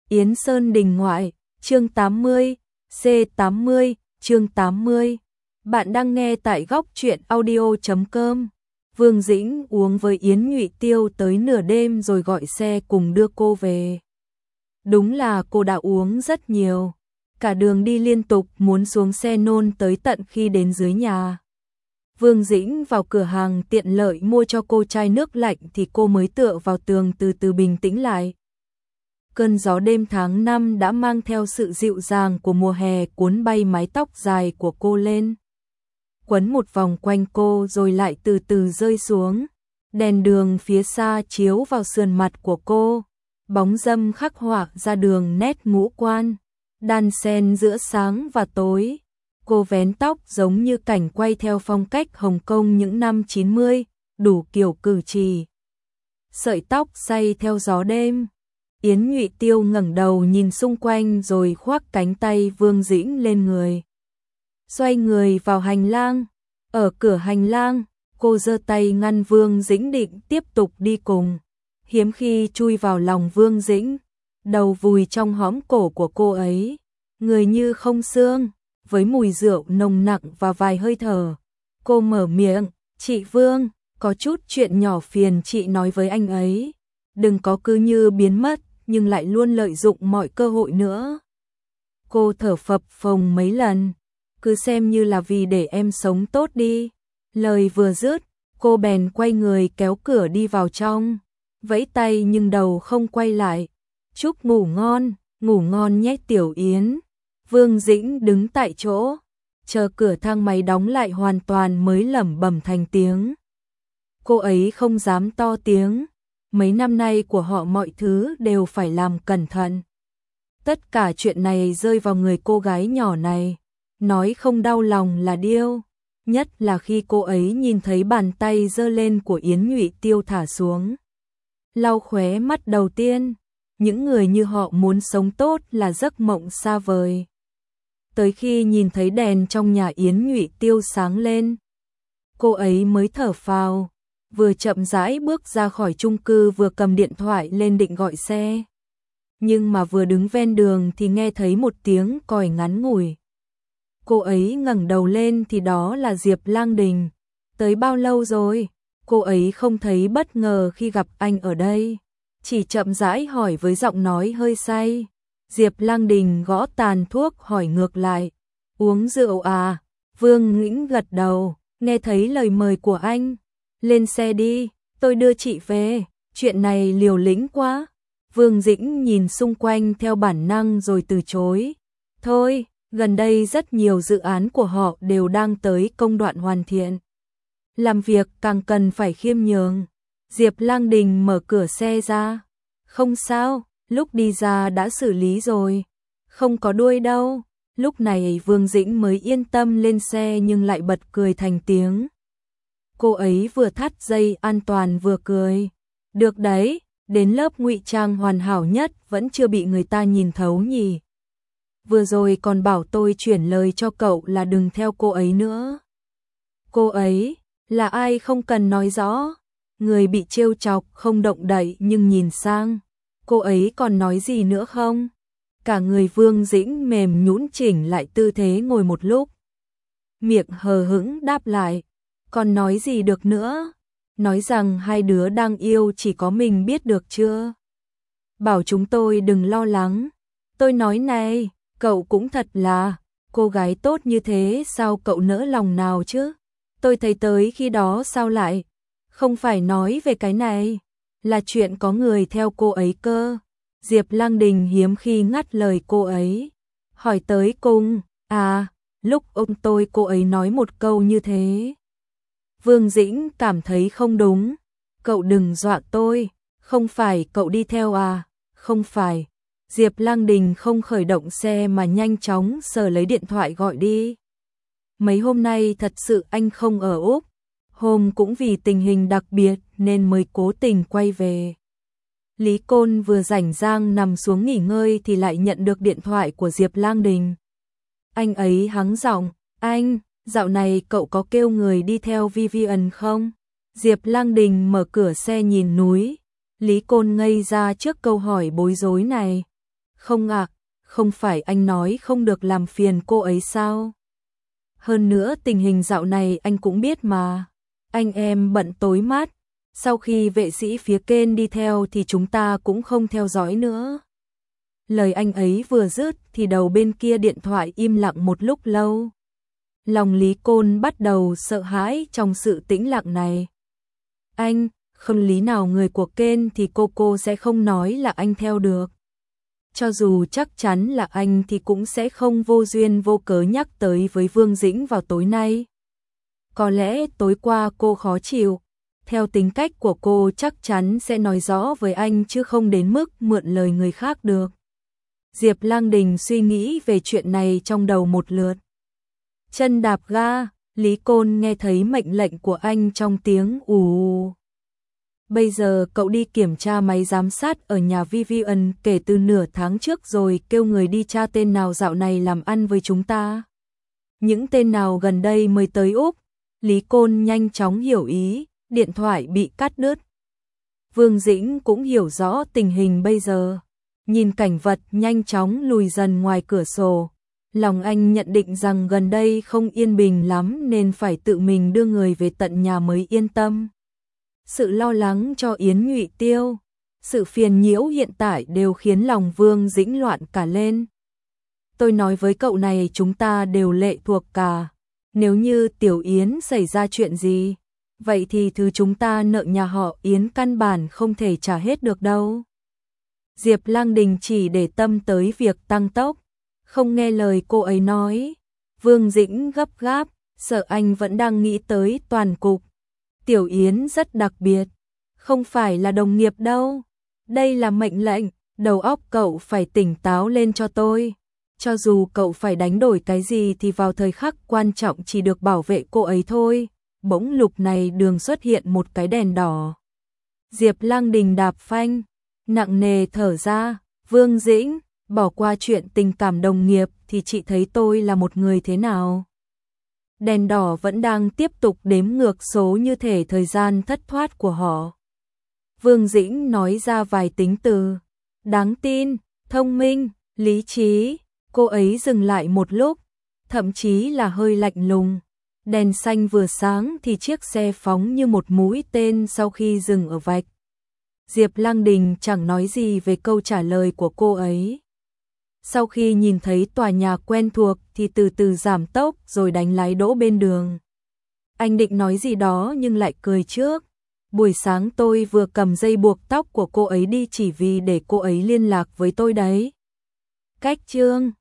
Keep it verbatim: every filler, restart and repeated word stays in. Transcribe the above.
Yến Sơn Đình ngoại, chương tám mươi, C tám mươi, chương tám mươi. Bạn đang nghe tại góc truyện audio chấm com. Vương Dĩnh uống với Yến Nhụy Tiêu tới nửa đêm rồi gọi xe cùng đưa cô về. Đúng là cô đã uống rất nhiều. Cả đường đi liên tục muốn xuống xe nôn tới tận khi đến dưới nhà. Vương Dĩnh vào cửa hàng tiện lợi mua cho cô chai nước lạnh thì cô mới tựa vào tường từ từ bình tĩnh lại. Cơn gió đêm tháng năm đã mang theo sự dịu dàng của mùa hè cuốn bay mái tóc dài của cô lên. Quấn một vòng quanh cô rồi lại từ từ rơi xuống. Đèn đường phía xa chiếu vào sườn mặt của cô. Bóng râm khắc họa ra đường nét ngũ quan. Đan xen giữa sáng và tối. Cô vén tóc giống như cảnh quay theo phong cách Hồng Kông những năm chín mươi, đủ kiểu cử chỉ. Sợi tóc xay theo gió đêm. Yến Nhụy Tiêu ngẩng đầu nhìn xung quanh rồi khoác cánh tay Vương Dĩnh lên người. Xoay người vào hành lang. Ở cửa hành lang, cô giơ tay ngăn Vương Dĩnh định tiếp tục đi cùng. Hiếm khi chui vào lòng Vương Dĩnh, đầu vùi trong hõm cổ của cô ấy. Người như không xương, với mùi rượu nồng nặng và vài hơi thở. Cô mở miệng, "Chị Vương, có chút chuyện nhỏ phiền chị nói với anh ấy. Đừng có cứ như biến mất, nhưng lại luôn lợi dụng mọi cơ hội nữa." Cô thở phập phồng mấy lần, "Cứ xem như là vì để em sống tốt đi." Lời vừa dứt, cô bèn quay người kéo cửa đi vào trong, vẫy tay nhưng đầu không quay lại. "Chúc ngủ ngon, ngủ ngon nhé Tiểu Yến." Vương Dĩnh đứng tại chỗ, chờ cửa thang máy đóng lại hoàn toàn mới lẩm bẩm thành tiếng. Cô ấy không dám to tiếng. Mấy năm nay của họ mọi thứ đều phải làm cẩn thận. Tất cả chuyện này rơi vào người cô gái nhỏ này. Nói không đau lòng là điêu. Nhất là khi cô ấy nhìn thấy bàn tay giơ lên của Yến Nhụy Tiêu thả xuống. Lau khóe mắt đầu tiên. Những người như họ muốn sống tốt là giấc mộng xa vời. Tới khi nhìn thấy đèn trong nhà Yến Nhụy Tiêu sáng lên, cô ấy mới thở phào. Vừa chậm rãi bước ra khỏi chung cư vừa cầm điện thoại lên định gọi xe. Nhưng mà vừa đứng ven đường thì nghe thấy một tiếng còi ngắn ngủi. Cô ấy ngẩng đầu lên thì đó là Diệp Lang Đình. Tới bao lâu rồi? Cô ấy không thấy bất ngờ khi gặp anh ở đây. Chỉ chậm rãi hỏi với giọng nói hơi say. Diệp Lang Đình gõ tàn thuốc hỏi ngược lại. "Uống rượu à?" Vương Dĩnh gật đầu, nghe thấy lời mời của anh. "Lên xe đi, tôi đưa chị về." Chuyện này liều lĩnh quá. Vương Dĩnh nhìn xung quanh theo bản năng rồi từ chối. "Thôi, gần đây rất nhiều dự án của họ đều đang tới công đoạn hoàn thiện. Làm việc càng cần phải khiêm nhường." Diệp Lang Đình mở cửa xe ra. "Không sao, lúc đi ra đã xử lý rồi. Không có đuôi đâu." Lúc này Vương Dĩnh mới yên tâm lên xe nhưng lại bật cười thành tiếng. Cô ấy vừa thắt dây an toàn vừa cười. "Được đấy, đến lớp ngụy trang hoàn hảo nhất vẫn chưa bị người ta nhìn thấu nhỉ. Vừa rồi còn bảo tôi chuyển lời cho cậu là đừng theo cô ấy nữa." "Cô ấy là ai không cần nói rõ." Người bị trêu chọc không động đậy nhưng nhìn sang. "Cô ấy còn nói gì nữa không?" Cả người Vương Dĩnh mềm nhũn chỉnh lại tư thế ngồi một lúc. Miệng hờ hững đáp lại. "Còn nói gì được nữa? Nói rằng hai đứa đang yêu chỉ có mình biết được chưa? Bảo chúng tôi đừng lo lắng." "Tôi nói này, cậu cũng thật là, cô gái tốt như thế sao cậu nỡ lòng nào chứ? Tôi thấy tới khi đó sao lại, không phải nói về cái này, là chuyện có người theo cô ấy cơ." Diệp Lang Đình hiếm khi ngắt lời cô ấy. Hỏi tới cùng, "À, lúc ông tôi cô ấy nói một câu như thế." Vương Dĩnh cảm thấy không đúng. "Cậu đừng dọa tôi, không phải cậu đi theo à?" "Không phải." Diệp Lang Đình không khởi động xe mà nhanh chóng sờ lấy điện thoại gọi đi. "Mấy hôm nay thật sự anh không ở Úc. Hôm cũng vì tình hình đặc biệt nên mới cố tình quay về." Lý Côn vừa rảnh rang nằm xuống nghỉ ngơi thì lại nhận được điện thoại của Diệp Lang Đình. Anh ấy hắng giọng, "Anh, dạo này cậu có kêu người đi theo Vivian không?" Diệp Lang Đình mở cửa xe nhìn núi. Lý Côn ngây ra trước câu hỏi bối rối này. Không ạ, không phải anh nói không được làm phiền cô ấy sao? Hơn nữa tình hình dạo này anh cũng biết mà. Anh em bận tối mát. Sau khi vệ sĩ phía kênh đi theo thì chúng ta cũng không theo dõi nữa. Lời anh ấy vừa dứt thì đầu bên kia điện thoại im lặng một lúc lâu. Lòng Lý Côn bắt đầu sợ hãi trong sự tĩnh lặng này. Anh, không lý nào người của kênh thì cô cô sẽ không nói là anh theo được. Cho dù chắc chắn là anh thì cũng sẽ không vô duyên vô cớ nhắc tới với Vương Dĩnh vào tối nay. Có lẽ tối qua cô khó chịu. Theo tính cách của cô chắc chắn sẽ nói rõ với anh chứ không đến mức mượn lời người khác được. Diệp Lang Đình suy nghĩ về chuyện này trong đầu một lượt. Chân đạp ga, Lý Côn nghe thấy mệnh lệnh của anh trong tiếng ù. Bây giờ cậu đi kiểm tra máy giám sát ở nhà Vivian kể từ nửa tháng trước rồi, kêu người đi tra tên nào dạo này làm ăn với chúng ta. Những tên nào gần đây mới tới Úc. Lý Côn nhanh chóng hiểu ý, điện thoại bị cắt đứt. Vương Dĩnh cũng hiểu rõ tình hình bây giờ. Nhìn cảnh vật nhanh chóng lùi dần ngoài cửa sổ. Lòng anh nhận định rằng gần đây không yên bình lắm nên phải tự mình đưa người về tận nhà mới yên tâm. Sự lo lắng cho Yến Nhụy Tiêu, sự phiền nhiễu hiện tại đều khiến lòng Vương Dĩnh loạn cả lên. Tôi nói với cậu này chúng ta đều lệ thuộc cả. Nếu như Tiểu Yến xảy ra chuyện gì, vậy thì thứ chúng ta nợ nhà họ Yến căn bản không thể trả hết được đâu. Diệp Lang Đình chỉ để tâm tới việc tăng tốc, không nghe lời cô ấy nói. Vương Dĩnh gấp gáp, sợ anh vẫn đang nghĩ tới toàn cục. Tiểu Yến rất đặc biệt, không phải là đồng nghiệp đâu. Đây là mệnh lệnh, đầu óc cậu phải tỉnh táo lên cho tôi. Cho dù cậu phải đánh đổi cái gì thì vào thời khắc quan trọng chỉ được bảo vệ cô ấy thôi. Bỗng lục này đường xuất hiện một cái đèn đỏ. Diệp Lang Đình đạp phanh, nặng nề thở ra. Vương Dĩnh, bỏ qua chuyện tình cảm đồng nghiệp thì chị thấy tôi là một người thế nào? Đèn đỏ vẫn đang tiếp tục đếm ngược số như thể thời gian thất thoát của họ. Vương Dĩnh nói ra vài tính từ. Đáng tin, thông minh, lý trí. Cô ấy dừng lại một lúc, thậm chí là hơi lạnh lùng. Đèn xanh vừa sáng thì chiếc xe phóng như một mũi tên sau khi dừng ở vạch. Diệp Lang Đình chẳng nói gì về câu trả lời của cô ấy. Sau khi nhìn thấy tòa nhà quen thuộc thì từ từ giảm tốc rồi đánh lái đỗ bên đường. Anh định nói gì đó nhưng lại cười trước. Buổi sáng tôi vừa cầm dây buộc tóc của cô ấy đi chỉ vì để cô ấy liên lạc với tôi đấy. Cách chương